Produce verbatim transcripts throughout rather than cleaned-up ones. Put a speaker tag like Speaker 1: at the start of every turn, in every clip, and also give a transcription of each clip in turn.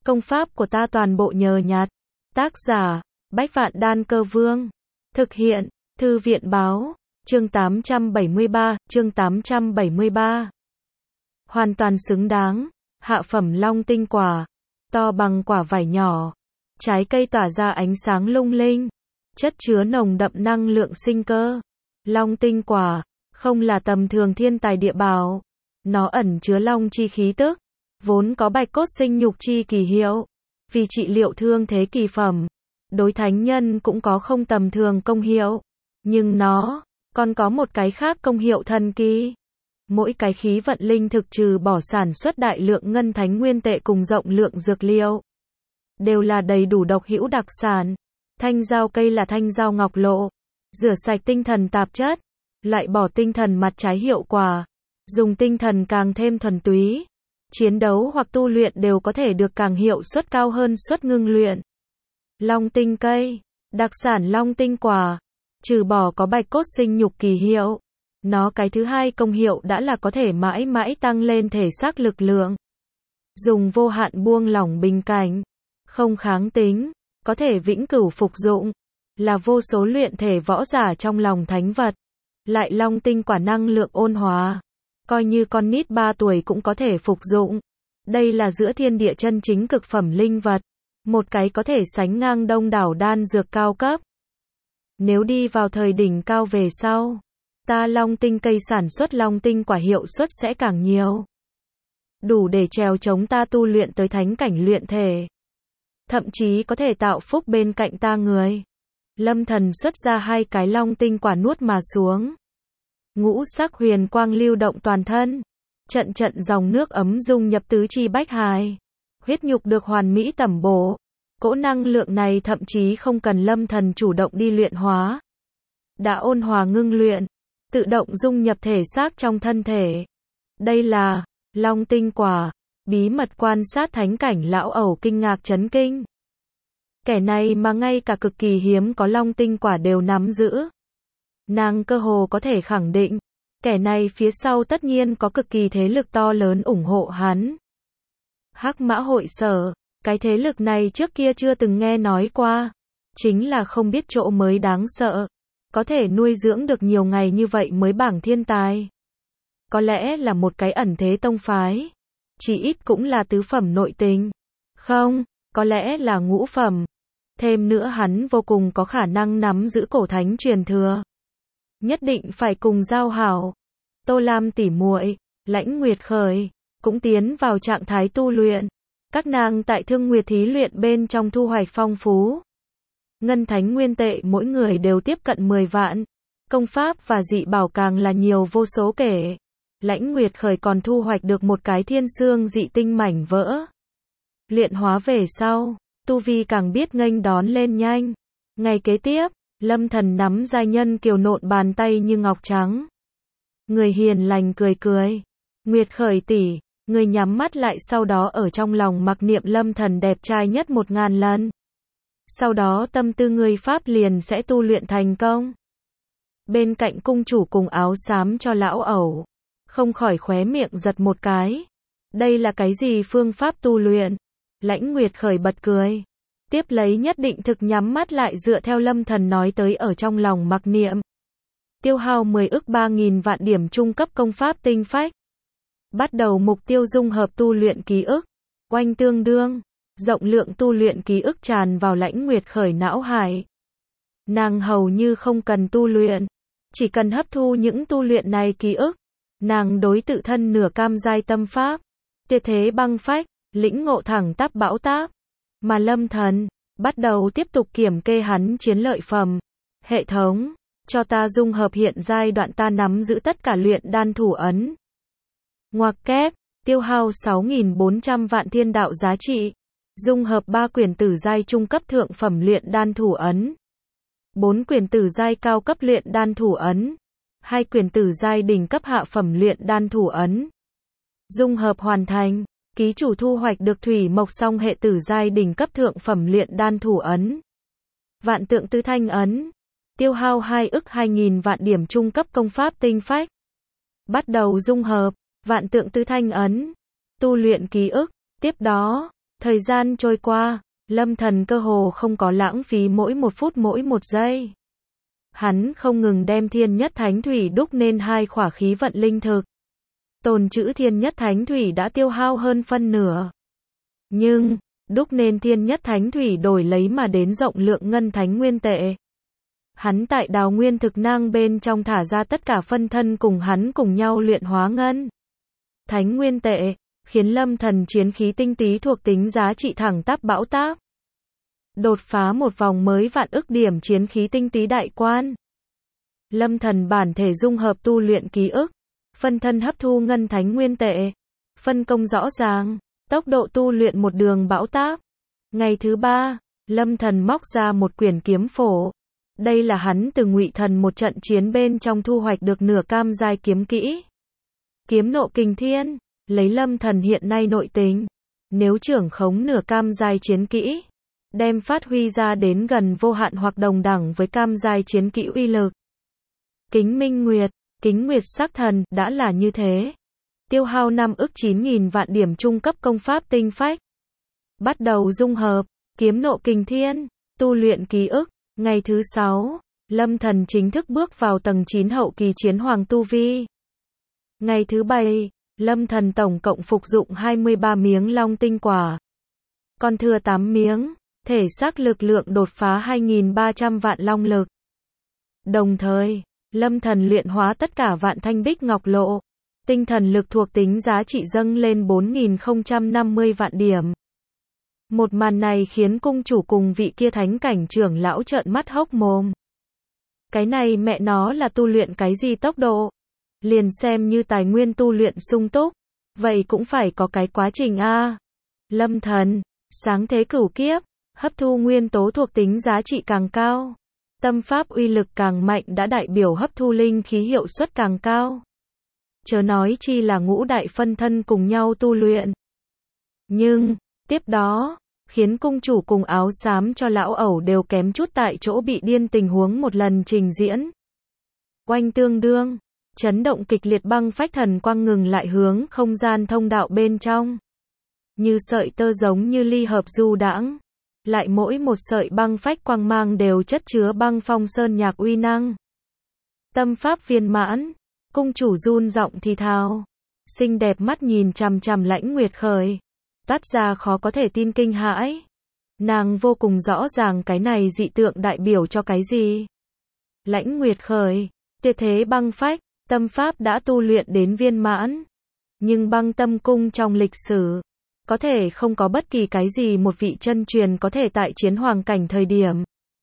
Speaker 1: Công pháp của ta toàn bộ nhờ nhặt. Tác giả, Bách Vạn Đan Cơ Vương. Thực hiện, Thư viện Báo. Chương tám trăm bảy mươi ba, chương tám trăm bảy mươi ba. Hoàn toàn xứng đáng. Hạ phẩm long tinh quả. To bằng quả vải nhỏ. Trái cây tỏa ra ánh sáng lung linh. Chất chứa nồng đậm năng lượng sinh cơ. Long tinh quả, không là tầm thường thiên tài địa bảo. Nó ẩn chứa long chi khí tức. Vốn có bạch cốt sinh nhục chi kỳ hiệu. Vì trị liệu thương thế kỳ phẩm. Đối thánh nhân cũng có không tầm thường công hiệu. Nhưng nó, còn có một cái khác công hiệu thần kỳ. Mỗi cái khí vận linh thực trừ bỏ sản xuất đại lượng ngân thánh nguyên tệ cùng rộng lượng dược liệu. Đều là đầy đủ độc hữu đặc sản. Thanh dao cây là thanh dao ngọc lộ. Rửa sạch tinh thần tạp chất. Loại bỏ tinh thần mặt trái hiệu quả. Dùng tinh thần càng thêm thuần túy. Chiến đấu hoặc tu luyện đều có thể được càng hiệu suất cao hơn suất ngưng luyện. Long tinh cây. Đặc sản long tinh quả. Trừ bỏ có bạch cốt sinh nhục kỳ hiệu. Nó cái thứ hai công hiệu đã là có thể mãi mãi tăng lên thể xác lực lượng. Dùng vô hạn buông lỏng bình cảnh. Không kháng tính. Có thể vĩnh cửu phục dụng. Là vô số luyện thể võ giả trong lòng thánh vật. Lại long tinh quả năng lượng ôn hòa. Coi như con nít ba tuổi cũng có thể phục dụng. Đây là giữa thiên địa chân chính cực phẩm linh vật. Một cái có thể sánh ngang đông đảo đan dược cao cấp. Nếu đi vào thời đỉnh cao về sau, ta long tinh cây sản xuất long tinh quả hiệu suất sẽ càng nhiều. Đủ để trèo chống ta tu luyện tới thánh cảnh luyện thể. Thậm chí có thể tạo phúc bên cạnh ta người. Lâm Thần xuất ra hai cái long tinh quả nuốt mà xuống. Ngũ sắc huyền quang lưu động toàn thân. Trận trận dòng nước ấm dung nhập tứ chi bách hài. Huyết nhục được hoàn mỹ tẩm bổ. Cỗ năng lượng này thậm chí không cần Lâm Thần chủ động đi luyện hóa. Đã ôn hòa ngưng luyện. Tự động dung nhập thể xác trong thân thể. Đây là long tinh quả. Bí mật quan sát thánh cảnh lão ẩu kinh ngạc chấn kinh. Kẻ này mà ngay cả cực kỳ hiếm có long tinh quả đều nắm giữ. Nàng cơ hồ có thể khẳng định, kẻ này phía sau tất nhiên có cực kỳ thế lực to lớn ủng hộ hắn. Hắc Mã Hội Sở, cái thế lực này trước kia chưa từng nghe nói qua, chính là không biết chỗ mới đáng sợ, có thể nuôi dưỡng được nhiều ngày như vậy mới bảng thiên tài. Có lẽ là một cái ẩn thế tông phái, chỉ ít cũng là tứ phẩm nội tình. Không, có lẽ là ngũ phẩm. Thêm nữa hắn vô cùng có khả năng nắm giữ cổ thánh truyền thừa. Nhất định phải cùng giao hảo. Tô Lam tỉ muội, Lãnh Nguyệt Khởi, cũng tiến vào trạng thái tu luyện. Các nàng tại Thương Nguyệt thí luyện bên trong thu hoạch phong phú. Ngân thánh nguyên tệ mỗi người đều tiếp cận mười vạn. Công pháp và dị bảo càng là nhiều vô số kể. Lãnh Nguyệt Khởi còn thu hoạch được một cái thiên xương dị tinh mảnh vỡ. Luyện hóa về sau, tu vi càng biết nghênh đón lên nhanh. Ngày kế tiếp, Lâm Thần nắm giai nhân kiều nộn bàn tay như ngọc trắng. Người hiền lành cười cười. Nguyệt Khởi tỷ, người nhắm mắt lại sau đó ở trong lòng mặc niệm Lâm Thần đẹp trai nhất một ngàn lần. Sau đó tâm tư người pháp liền sẽ tu luyện thành công. Bên cạnh cung chủ cùng áo xám cho lão ẩu, không khỏi khóe miệng giật một cái. Đây là cái gì phương pháp tu luyện? Lãnh Nguyệt Khởi bật cười. Tiếp lấy nhất định thực nhắm mắt lại dựa theo Lâm Thần nói tới ở trong lòng mặc niệm. Tiêu hao mười ức ba nghìn vạn điểm trung cấp công pháp tinh phách. Bắt đầu mục tiêu dung hợp tu luyện ký ức. Oanh tương đương, rộng lượng tu luyện ký ức tràn vào Lãnh Nguyệt Khởi não hải. Nàng hầu như không cần tu luyện. Chỉ cần hấp thu những tu luyện này ký ức. Nàng đối tự thân nửa cam giai tâm pháp. Tuyệt thế băng phách, lĩnh ngộ thẳng tắp bão táp. Mà Lâm Thần, bắt đầu tiếp tục kiểm kê hắn chiến lợi phẩm. Hệ thống, cho ta dung hợp hiện giai đoạn ta nắm giữ tất cả luyện đan thủ ấn. Ngoặc kép, tiêu hao sáu nghìn bốn trăm vạn thiên đạo giá trị. Dung hợp ba quyển tử giai trung cấp thượng phẩm luyện đan thủ ấn. bốn quyển tử giai cao cấp luyện đan thủ ấn. hai quyển tử giai đỉnh cấp hạ phẩm luyện đan thủ ấn. Dung hợp hoàn thành. Ký chủ thu hoạch được thủy mộc song hệ tử giai đỉnh cấp thượng phẩm luyện đan thủ ấn. Vạn tượng tứ thanh ấn. Tiêu hao hai ức hai nghìn vạn điểm trung cấp công pháp tinh phách. Bắt đầu dung hợp. Vạn tượng tứ thanh ấn. Tu luyện ký ức. Tiếp đó, Thời gian trôi qua, Lâm Thần cơ hồ không có lãng phí mỗi một phút mỗi một giây. Hắn không ngừng đem thiên nhất thánh thủy đúc nên hai khỏa khí vận linh thực. Tồn trữ thiên nhất thánh thủy đã tiêu hao hơn phân nửa. Nhưng, đúc nên thiên nhất thánh thủy đổi lấy mà đến rộng lượng ngân thánh nguyên tệ. Hắn tại đào nguyên thực nang bên trong thả ra tất cả phân thân cùng hắn cùng nhau luyện hóa ngân thánh nguyên tệ, khiến Lâm Thần chiến khí tinh túy thuộc tính giá trị thẳng tắp bão táp. Đột phá một vòng mới vạn ức điểm chiến khí tinh túy đại quan. Lâm Thần bản thể dung hợp tu luyện ký ức, phân thân hấp thu ngân thánh nguyên tệ, phân công rõ ràng, tốc độ tu luyện một đường bão táp. Ngày thứ ba, Lâm Thần móc ra một quyển kiếm phổ. Đây là hắn từ Ngụy Thần một trận chiến bên trong thu hoạch được nửa cam giai kiếm kỹ. Kiếm nộ kình thiên, lấy Lâm Thần hiện nay nội tính, nếu trưởng khống nửa cam giai chiến kỹ, đem phát huy ra đến gần vô hạn hoặc đồng đẳng với cam giai chiến kỹ uy lực. Kính Minh Nguyệt, Kính Nguyệt Sắc Thần, đã là như thế. Tiêu hao năm ức chín nghìn vạn điểm trung cấp công pháp tinh phách. Bắt đầu dung hợp, kiếm nộ kình thiên, tu luyện ký ức. Ngày thứ sáu, Lâm Thần chính thức bước vào tầng chín hậu kỳ chiến hoàng tu vi. Ngày thứ bảy, Lâm Thần tổng cộng phục dụng hai mươi ba miếng long tinh quả. Còn thừa tám miếng, thể xác lực lượng đột phá hai nghìn ba trăm vạn long lực. Đồng thời, Lâm Thần luyện hóa tất cả vạn thanh bích ngọc lộ. Tinh thần lực thuộc tính giá trị dâng lên bốn nghìn không trăm năm mươi vạn điểm. Một màn này khiến cung chủ cùng vị kia thánh cảnh trưởng lão trợn mắt hốc mồm. Cái này mẹ nó là tu luyện cái gì tốc độ? Liền xem như tài nguyên tu luyện sung túc, vậy cũng phải có cái quá trình a. Lâm Thần, sáng thế cửu kiếp, hấp thu nguyên tố thuộc tính giá trị càng cao, tâm pháp uy lực càng mạnh đã đại biểu hấp thu linh khí hiệu suất càng cao. Chớ nói chi là ngũ đại phân thân cùng nhau tu luyện. Nhưng, tiếp đó, khiến cung chủ cùng áo xám cho lão ẩu đều kém chút tại chỗ bị điên tình huống một lần trình diễn. Oanh tương đương, chấn động kịch liệt băng phách thần quang ngừng lại hướng không gian thông đạo bên trong. Như sợi tơ giống như ly hợp du đãng. Lại mỗi một sợi băng phách quang mang đều chất chứa băng phong sơn nhạc uy năng. Tâm pháp viên mãn, cung chủ run giọng thì thào. Xinh đẹp mắt nhìn chằm chằm Lãnh Nguyệt Khởi. Tắt ra khó có thể tin kinh hãi. Nàng vô cùng rõ ràng cái này dị tượng đại biểu cho cái gì. Lãnh Nguyệt Khởi, tuyệt thế băng phách, tâm pháp đã tu luyện đến viên mãn. Nhưng băng tâm cung trong lịch sử, có thể không có bất kỳ cái gì một vị chân truyền có thể tại chiến hoàng cảnh thời điểm.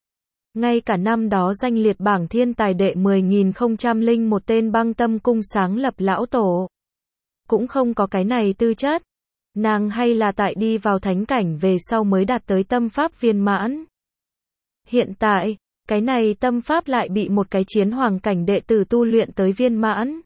Speaker 1: Ngay cả năm đó danh liệt bảng thiên tài đệ mười nghìn không trăm lẻ một tên băng tâm cung sáng lập lão tổ. Cũng không có cái này tư chất. Nàng hay là tại đi vào thánh cảnh về sau mới đạt tới tâm pháp viên mãn. Hiện tại, cái này tâm pháp lại bị một cái chiến hoàng cảnh đệ tử tu luyện tới viên mãn.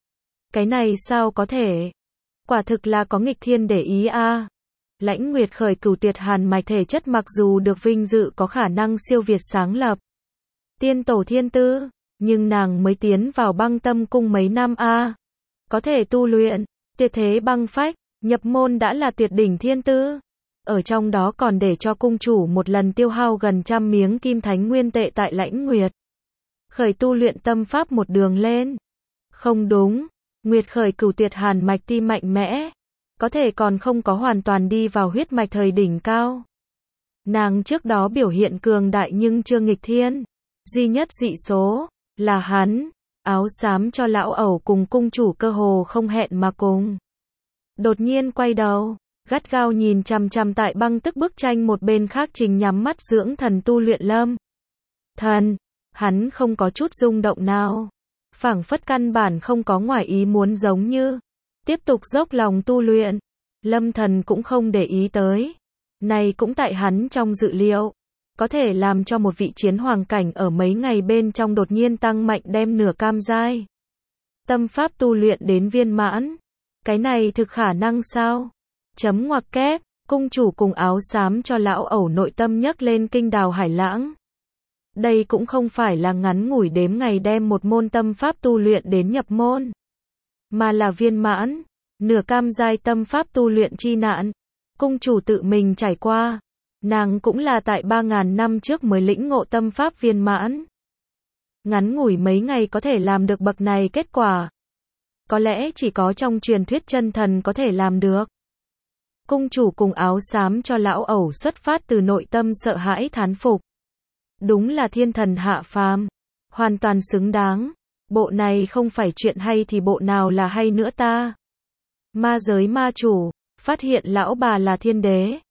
Speaker 1: Cái này sao có thể? Quả thực là có nghịch thiên để ý a. À. Lãnh Nguyệt Khởi cửu tuyệt hàn mạch thể chất mặc dù được vinh dự có khả năng siêu việt sáng lập tiên tổ thiên tư, nhưng nàng mới tiến vào băng tâm cung mấy năm a. À. Có thể tu luyện tuyệt thế băng phách, nhập môn đã là tuyệt đỉnh thiên tư. Ở trong đó còn để cho cung chủ một lần tiêu hao gần trăm miếng kim thánh nguyên tệ tại Lãnh Nguyệt Khởi tu luyện tâm pháp một đường lên. Không đúng, Nguyệt Khởi cửu tuyệt hàn mạch ti mạnh mẽ, có thể còn không có hoàn toàn đi vào huyết mạch thời đỉnh cao. Nàng trước đó biểu hiện cường đại nhưng chưa nghịch thiên. Duy nhất dị số là hắn, áo xám cho lão ẩu cùng cung chủ cơ hồ không hẹn mà cùng. Đột nhiên quay đầu, gắt gao nhìn chằm chằm tại băng tức bức tranh một bên khác trình nhắm mắt dưỡng thần tu luyện Lâm Thần. Hắn không có chút rung động nào, phảng phất căn bản không có ngoài ý muốn giống như tiếp tục dốc lòng tu luyện. Lâm Thần cũng không để ý tới. Này cũng tại hắn trong dự liệu, có thể làm cho một vị chiến hoàng cảnh ở mấy ngày bên trong đột nhiên tăng mạnh đem nửa cam giai tâm pháp tu luyện đến viên mãn. Cái này thực khả năng sao? Chấm ngoặc kép, cung chủ cùng áo xám cho lão ẩu nội tâm nhấc lên kinh đào hải lãng. Đây cũng không phải là ngắn ngủi đếm ngày đem một môn tâm pháp tu luyện đến nhập môn, mà là viên mãn, nửa cam giai tâm pháp tu luyện chi nạn. Cung chủ tự mình trải qua. Nàng cũng là tại ba ngàn năm trước mới lĩnh ngộ tâm pháp viên mãn. Ngắn ngủi mấy ngày có thể làm được bậc này kết quả. Có lẽ chỉ có trong truyền thuyết chân thần có thể làm được. Cung chủ cùng áo xám cho lão ẩu xuất phát từ nội tâm sợ hãi thán phục. Đúng là thiên thần hạ phàm. Hoàn toàn xứng đáng. Bộ này không phải chuyện hay thì bộ nào là hay nữa ta. Ma giới ma chủ, phát hiện lão bà là thiên đế.